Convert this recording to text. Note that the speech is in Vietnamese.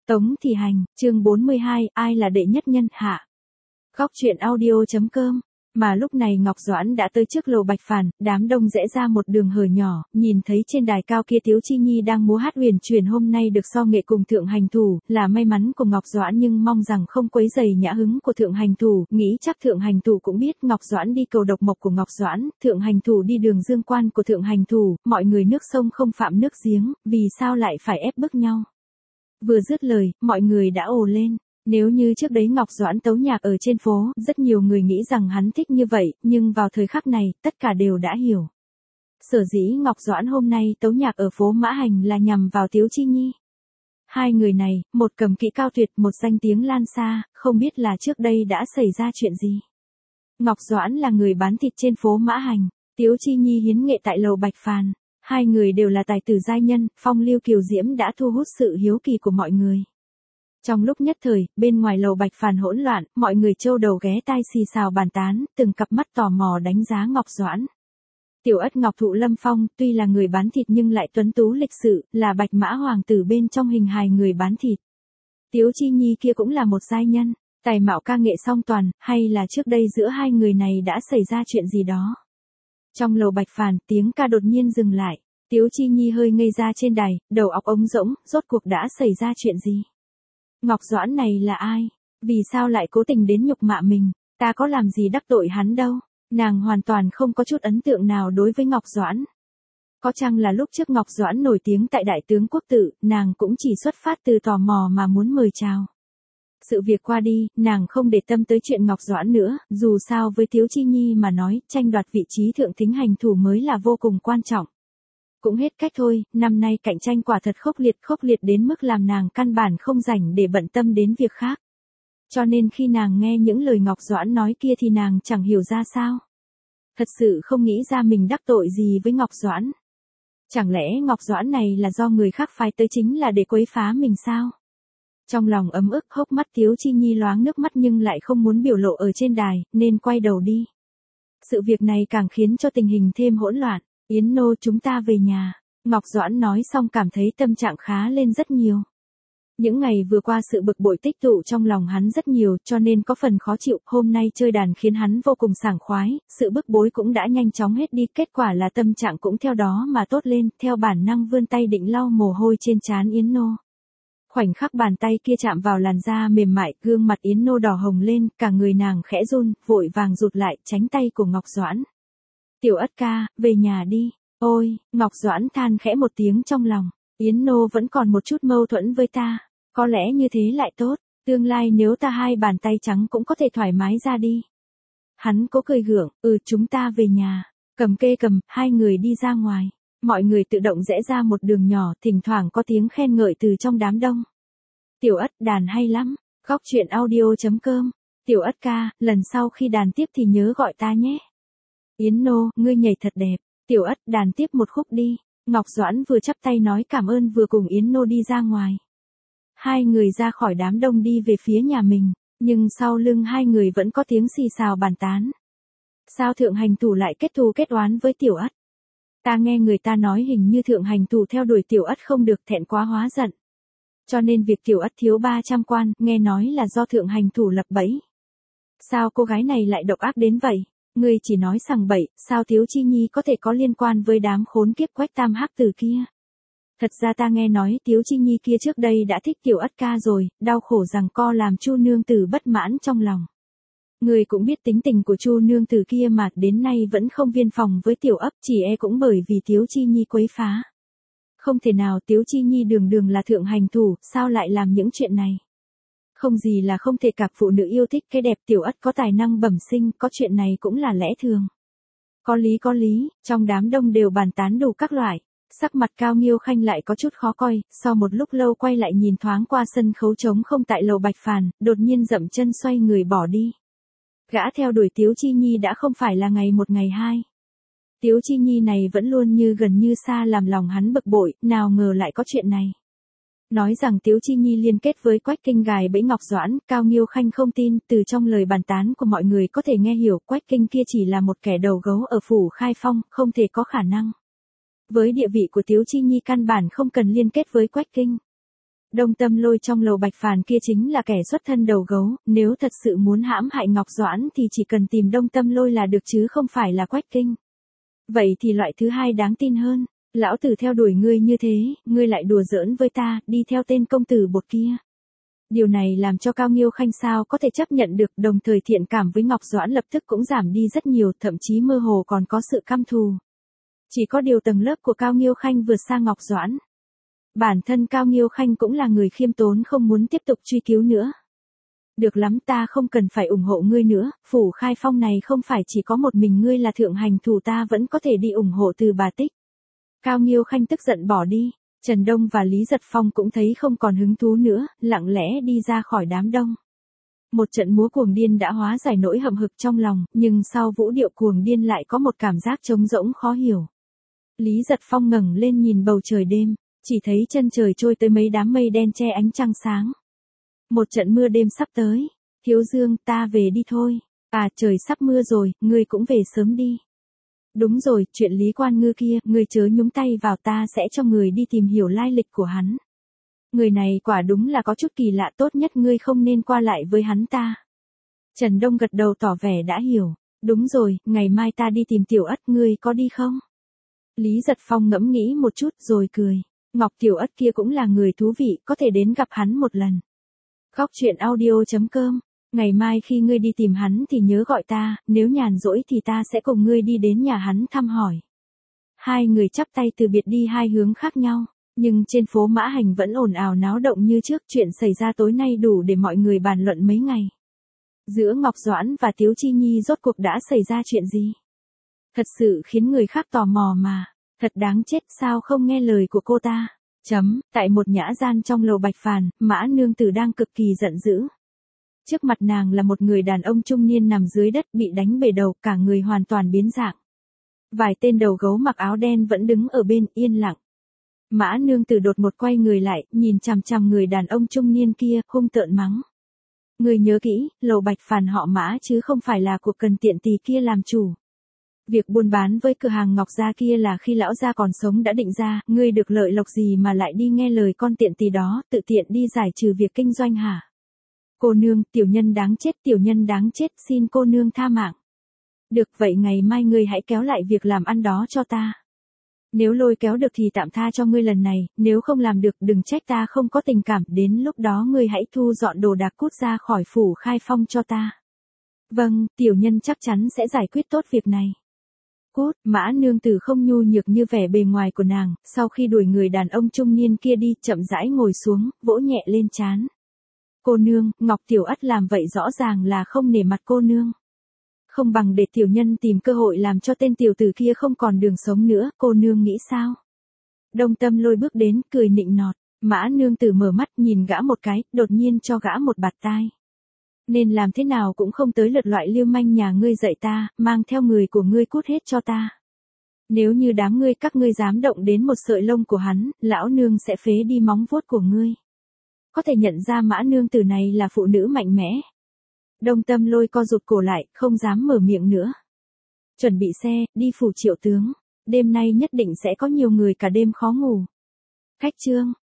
Tống Thị Hành, chương 42, ai là đệ nhất nhân hạ. Góc truyện audio.com. Mà lúc này Ngọc Doãn đã tới trước lầu Bạch Phàn, đám đông rẽ ra một đường hở nhỏ, nhìn thấy trên đài cao kia Tiếu Chi Nhi đang múa hát huyền chuyển hôm nay được so nghệ cùng Thượng Hành Thủ, là may mắn của Ngọc Doãn nhưng mong rằng không quấy rầy nhã hứng của Thượng Hành Thủ, nghĩ chắc Thượng Hành Thủ cũng biết Ngọc Doãn đi cầu độc mộc của Ngọc Doãn, Thượng Hành Thủ đi đường dương quan của Thượng Hành Thủ, mọi người nước sông không phạm nước giếng, vì sao lại phải ép bức nhau. Vừa dứt lời, mọi người đã ồ lên. Nếu như trước đấy Ngọc Doãn tấu nhạc ở trên phố, rất nhiều người nghĩ rằng hắn thích như vậy, nhưng vào thời khắc này, tất cả đều đã hiểu. Sở dĩ Ngọc Doãn hôm nay tấu nhạc ở phố Mã Hành là nhằm vào Tiếu Chi Nhi. Hai người này, một cầm kỹ cao tuyệt, một danh tiếng lan xa, không biết là trước đây đã xảy ra chuyện gì. Ngọc Doãn là người bán thịt trên phố Mã Hành, Tiếu Chi Nhi hiến nghệ tại lầu Bạch Phàn. Hai người đều là tài tử giai nhân, phong lưu kiều diễm đã thu hút sự hiếu kỳ của mọi người. Trong lúc nhất thời, bên ngoài lầu Bạch Phàn hỗn loạn, mọi người trâu đầu ghé tai xì xào bàn tán, từng cặp mắt tò mò đánh giá Ngọc Doãn. Tiểu Ất Ngọc Thụ Lâm Phong, tuy là người bán thịt nhưng lại tuấn tú lịch sự, là Bạch Mã hoàng tử bên trong hình hài người bán thịt. Tiếu Chi Nhi kia cũng là một giai nhân, tài mạo ca nghệ song toàn, hay là trước đây giữa hai người này đã xảy ra chuyện gì đó. Trong lầu Bạch Phàn, tiếng ca đột nhiên dừng lại, Tiếu Chi Nhi hơi ngây ra trên đài, đầu óc ống rỗng, rốt cuộc đã xảy ra chuyện gì? Ngọc Doãn này là ai? Vì sao lại cố tình đến nhục mạ mình? Ta có làm gì đắc tội hắn đâu? Nàng hoàn toàn không có chút ấn tượng nào đối với Ngọc Doãn. Có chăng là lúc trước Ngọc Doãn nổi tiếng tại Đại tướng Quốc Tự, nàng cũng chỉ xuất phát từ tò mò mà muốn mời chào. Sự việc qua đi, nàng không để tâm tới chuyện Ngọc Doãn nữa, dù sao với Tiếu Chi Nhi mà nói, tranh đoạt vị trí thượng thính hành thủ mới là vô cùng quan trọng. Cũng hết cách thôi, năm nay cạnh tranh quả thật khốc liệt đến mức làm nàng căn bản không rảnh để bận tâm đến việc khác. Cho nên khi nàng nghe những lời Ngọc Doãn nói kia thì nàng chẳng hiểu ra sao. Thật sự không nghĩ ra mình đắc tội gì với Ngọc Doãn. Chẳng lẽ Ngọc Doãn này là do người khác phái tới chính là để quấy phá mình sao? Trong lòng ấm ức, hốc mắt Tiếu Chi Nhi loáng nước mắt nhưng lại không muốn biểu lộ ở trên đài, nên quay đầu đi. Sự việc này càng khiến cho tình hình thêm hỗn loạn. Yến nô, chúng ta về nhà. Ngọc Doãn nói xong cảm thấy tâm trạng khá lên rất nhiều. Những ngày vừa qua sự bực bội tích tụ trong lòng hắn rất nhiều cho nên có phần khó chịu. Hôm nay chơi đàn khiến hắn vô cùng sảng khoái, sự bức bối cũng đã nhanh chóng hết đi. Kết quả là tâm trạng cũng theo đó mà tốt lên, theo bản năng vươn tay định lau mồ hôi trên trán Yến nô. Khoảnh khắc bàn tay kia chạm vào làn da mềm mại, gương mặt Yến nô đỏ hồng lên, cả người nàng khẽ run, vội vàng rụt lại, tránh tay của Ngọc Doãn. Tiểu Ất ca, về nhà đi. Ôi, Ngọc Doãn than khẽ một tiếng trong lòng. Yến nô vẫn còn một chút mâu thuẫn với ta. Có lẽ như thế lại tốt. Tương lai nếu ta hai bàn tay trắng cũng có thể thoải mái ra đi. Hắn cố cười gượng, chúng ta về nhà. Cầm kê cầm, hai người đi ra ngoài. Mọi người tự động rẽ ra một đường nhỏ, thỉnh thoảng có tiếng khen ngợi từ trong đám đông. Tiểu Ất, đàn hay lắm. Góc truyện audio.com. Tiểu Ất ca, lần sau khi đàn tiếp thì nhớ gọi ta nhé. Yến nô, ngươi nhảy thật đẹp. Tiểu Ất, đàn tiếp một khúc đi. Ngọc Doãn vừa chắp tay nói cảm ơn vừa cùng Yến nô đi ra ngoài. Hai người ra khỏi đám đông đi về phía nhà mình, nhưng sau lưng hai người vẫn có tiếng xì xào bàn tán. Sao Thượng Hành Thủ lại kết thù kết oán với Tiểu Ất? Ta nghe người ta nói hình như Thượng Hành Thủ theo đuổi Tiểu Ất không được, thẹn quá hóa giận. Cho nên việc Tiểu Ất thiếu 300 quan, nghe nói là do Thượng Hành Thủ lập bẫy. Sao cô gái này lại độc ác đến vậy? Ngươi chỉ nói sằng bậy, sao Tiếu Chi Nhi có thể có liên quan với đám khốn kiếp Quách Tam Hắc Tử kia? Thật ra ta nghe nói Tiếu Chi Nhi kia trước đây đã thích Tiểu Ất ca rồi, đau khổ rằng co làm Chu nương tử bất mãn trong lòng. Ngươi cũng biết tính tình của Chu nương tử kia mà, đến nay vẫn không viên phòng với Tiểu Ất, chỉ e cũng bởi vì Tiếu Chi Nhi quấy phá. Không thể nào, Tiếu Chi Nhi đường đường là thượng hành thủ, sao lại làm những chuyện này? Không gì là không thể, các phụ nữ yêu thích cái đẹp, Tiểu Ất có tài năng bẩm sinh, có chuyện này cũng là lẽ thường. Có lý, trong đám đông đều bàn tán đủ các loại. Sắc mặt Cao Nghiêu Khanh lại có chút khó coi, sau một lúc lâu quay lại nhìn thoáng qua sân khấu trống không tại lầu Bạch Phàn, đột nhiên dậm chân xoay người bỏ đi. Gã theo đuổi Tiếu Chi Nhi đã không phải là ngày một ngày hai. Tiếu Chi Nhi này vẫn luôn như gần như xa làm lòng hắn bực bội, nào ngờ lại có chuyện này. Nói rằng Tiếu Chi Nhi liên kết với Quách Kinh gài bẫy Ngọc Doãn, Cao Nghiêu Khanh không tin, từ trong lời bàn tán của mọi người có thể nghe hiểu Quách Kinh kia chỉ là một kẻ đầu gấu ở phủ Khai Phong, không thể có khả năng. Với địa vị của Tiếu Chi Nhi căn bản không cần liên kết với Quách Kinh. Đông Tâm Lôi trong Lầu Bạch Phàn kia chính là kẻ xuất thân đầu gấu, nếu thật sự muốn hãm hại Ngọc Doãn thì chỉ cần tìm Đông Tâm Lôi là được chứ không phải là Quách Kinh. Vậy thì loại thứ hai đáng tin hơn, lão tử theo đuổi ngươi như thế, ngươi lại đùa giỡn với ta, đi theo tên công tử bột kia. Điều này làm cho Cao Nghiêu Khanh sao có thể chấp nhận được, đồng thời thiện cảm với Ngọc Doãn lập tức cũng giảm đi rất nhiều, thậm chí mơ hồ còn có sự căm thù. Chỉ có điều tầng lớp của Cao Nghiêu Khanh vượt xa Ngọc Doãn. Bản thân Cao Nghiêu Khanh cũng là người khiêm tốn không muốn tiếp tục truy cứu nữa. Được lắm, ta không cần phải ủng hộ ngươi nữa, Phủ Khai Phong này không phải chỉ có một mình ngươi là thượng hành thủ, ta vẫn có thể đi ủng hộ Từ Bà Tích. Cao Nghiêu Khanh tức giận bỏ đi, Trần Đông và Lý Giật Phong cũng thấy không còn hứng thú nữa, lặng lẽ đi ra khỏi đám đông. Một trận múa cuồng điên đã hóa giải nỗi hậm hực trong lòng, nhưng sau vũ điệu cuồng điên lại có một cảm giác trống rỗng khó hiểu. Lý Giật Phong ngẩng lên nhìn bầu trời đêm, chỉ thấy chân trời trôi tới mấy đám mây đen che ánh trăng sáng. Một trận mưa đêm sắp tới, Hiếu Dương, ta về đi thôi. À, trời sắp mưa rồi, ngươi cũng về sớm đi. Đúng rồi, chuyện Lý Quan Ngư kia, ngươi chớ nhúng tay vào, ta sẽ cho người đi tìm hiểu lai lịch của hắn. Người này quả đúng là có chút kỳ lạ, tốt nhất ngươi không nên qua lại với hắn ta. Trần Đông gật đầu tỏ vẻ đã hiểu. Đúng rồi, ngày mai ta đi tìm Tiểu Ất, ngươi có đi không? Lý Giật Phong ngẫm nghĩ một chút rồi cười. Ngọc Tiểu Ất kia cũng là người thú vị, có thể đến gặp hắn một lần. Góc truyện audio.com. Ngày mai khi ngươi đi tìm hắn thì nhớ gọi ta, nếu nhàn rỗi thì ta sẽ cùng ngươi đi đến nhà hắn thăm hỏi. Hai người chắp tay từ biệt đi hai hướng khác nhau, nhưng trên phố Mã Hành vẫn ồn ào náo động như trước, chuyện xảy ra tối nay đủ để mọi người bàn luận mấy ngày. Giữa Ngọc Doãn và Tiếu Chi Nhi rốt cuộc đã xảy ra chuyện gì? Thật sự khiến người khác tò mò mà, thật đáng chết, sao không nghe lời của cô ta? Tại một nhã gian trong Lầu Bạch Phàn, Mã Nương Tử đang cực kỳ giận dữ. Trước mặt nàng là một người đàn ông trung niên nằm dưới đất bị đánh bể đầu, cả người hoàn toàn biến dạng. Vài tên đầu gấu mặc áo đen vẫn đứng ở bên yên lặng. Mã Nương Tử đột ngột quay người lại, nhìn chằm chằm người đàn ông trung niên kia, hung tợn mắng. Người nhớ kỹ, Lầu Bạch Phàn họ Mã chứ không phải là của Cần Tiện Tỳ kia làm chủ. Việc buôn bán với cửa hàng Ngọc Gia kia là khi lão gia còn sống đã định ra, ngươi được lợi lộc gì mà lại đi nghe lời con tiện tỳ đó, tự tiện đi giải trừ việc kinh doanh hả? Cô nương, tiểu nhân đáng chết, xin cô nương tha mạng. Được, vậy ngày mai ngươi hãy kéo lại việc làm ăn đó cho ta. Nếu lôi kéo được thì tạm tha cho ngươi lần này, nếu không làm được đừng trách ta không có tình cảm, đến lúc đó ngươi hãy thu dọn đồ đạc cút ra khỏi Phủ Khai Phong cho ta. Vâng, tiểu nhân chắc chắn sẽ giải quyết tốt việc này. Cút, Mã Nương Tử không nhu nhược như vẻ bề ngoài của nàng, sau khi đuổi người đàn ông trung niên kia đi, chậm rãi ngồi xuống, vỗ nhẹ lên trán. Cô nương, Ngọc Tiểu Ất làm vậy rõ ràng là không nể mặt cô nương. Không bằng để tiểu nhân tìm cơ hội làm cho tên tiểu tử kia không còn đường sống nữa, cô nương nghĩ sao? Đông Tâm Lôi bước đến, cười nịnh nọt. Mã Nương Tử mở mắt nhìn gã một cái, đột nhiên cho gã một bạt tai. Nên làm thế nào cũng không tới lượt loại lưu manh nhà ngươi dạy ta, mang theo người của ngươi cút hết cho ta. Nếu như đám ngươi các ngươi dám động đến một sợi lông của hắn, lão nương sẽ phế đi móng vuốt của ngươi. Có thể nhận ra Mã Nương Tử này là phụ nữ mạnh mẽ. Đông Tâm Lôi co rụt cổ lại, không dám mở miệng nữa. Chuẩn bị xe, đi Phủ Triệu Tướng. Đêm nay nhất định sẽ có nhiều người cả đêm khó ngủ. Khách chương.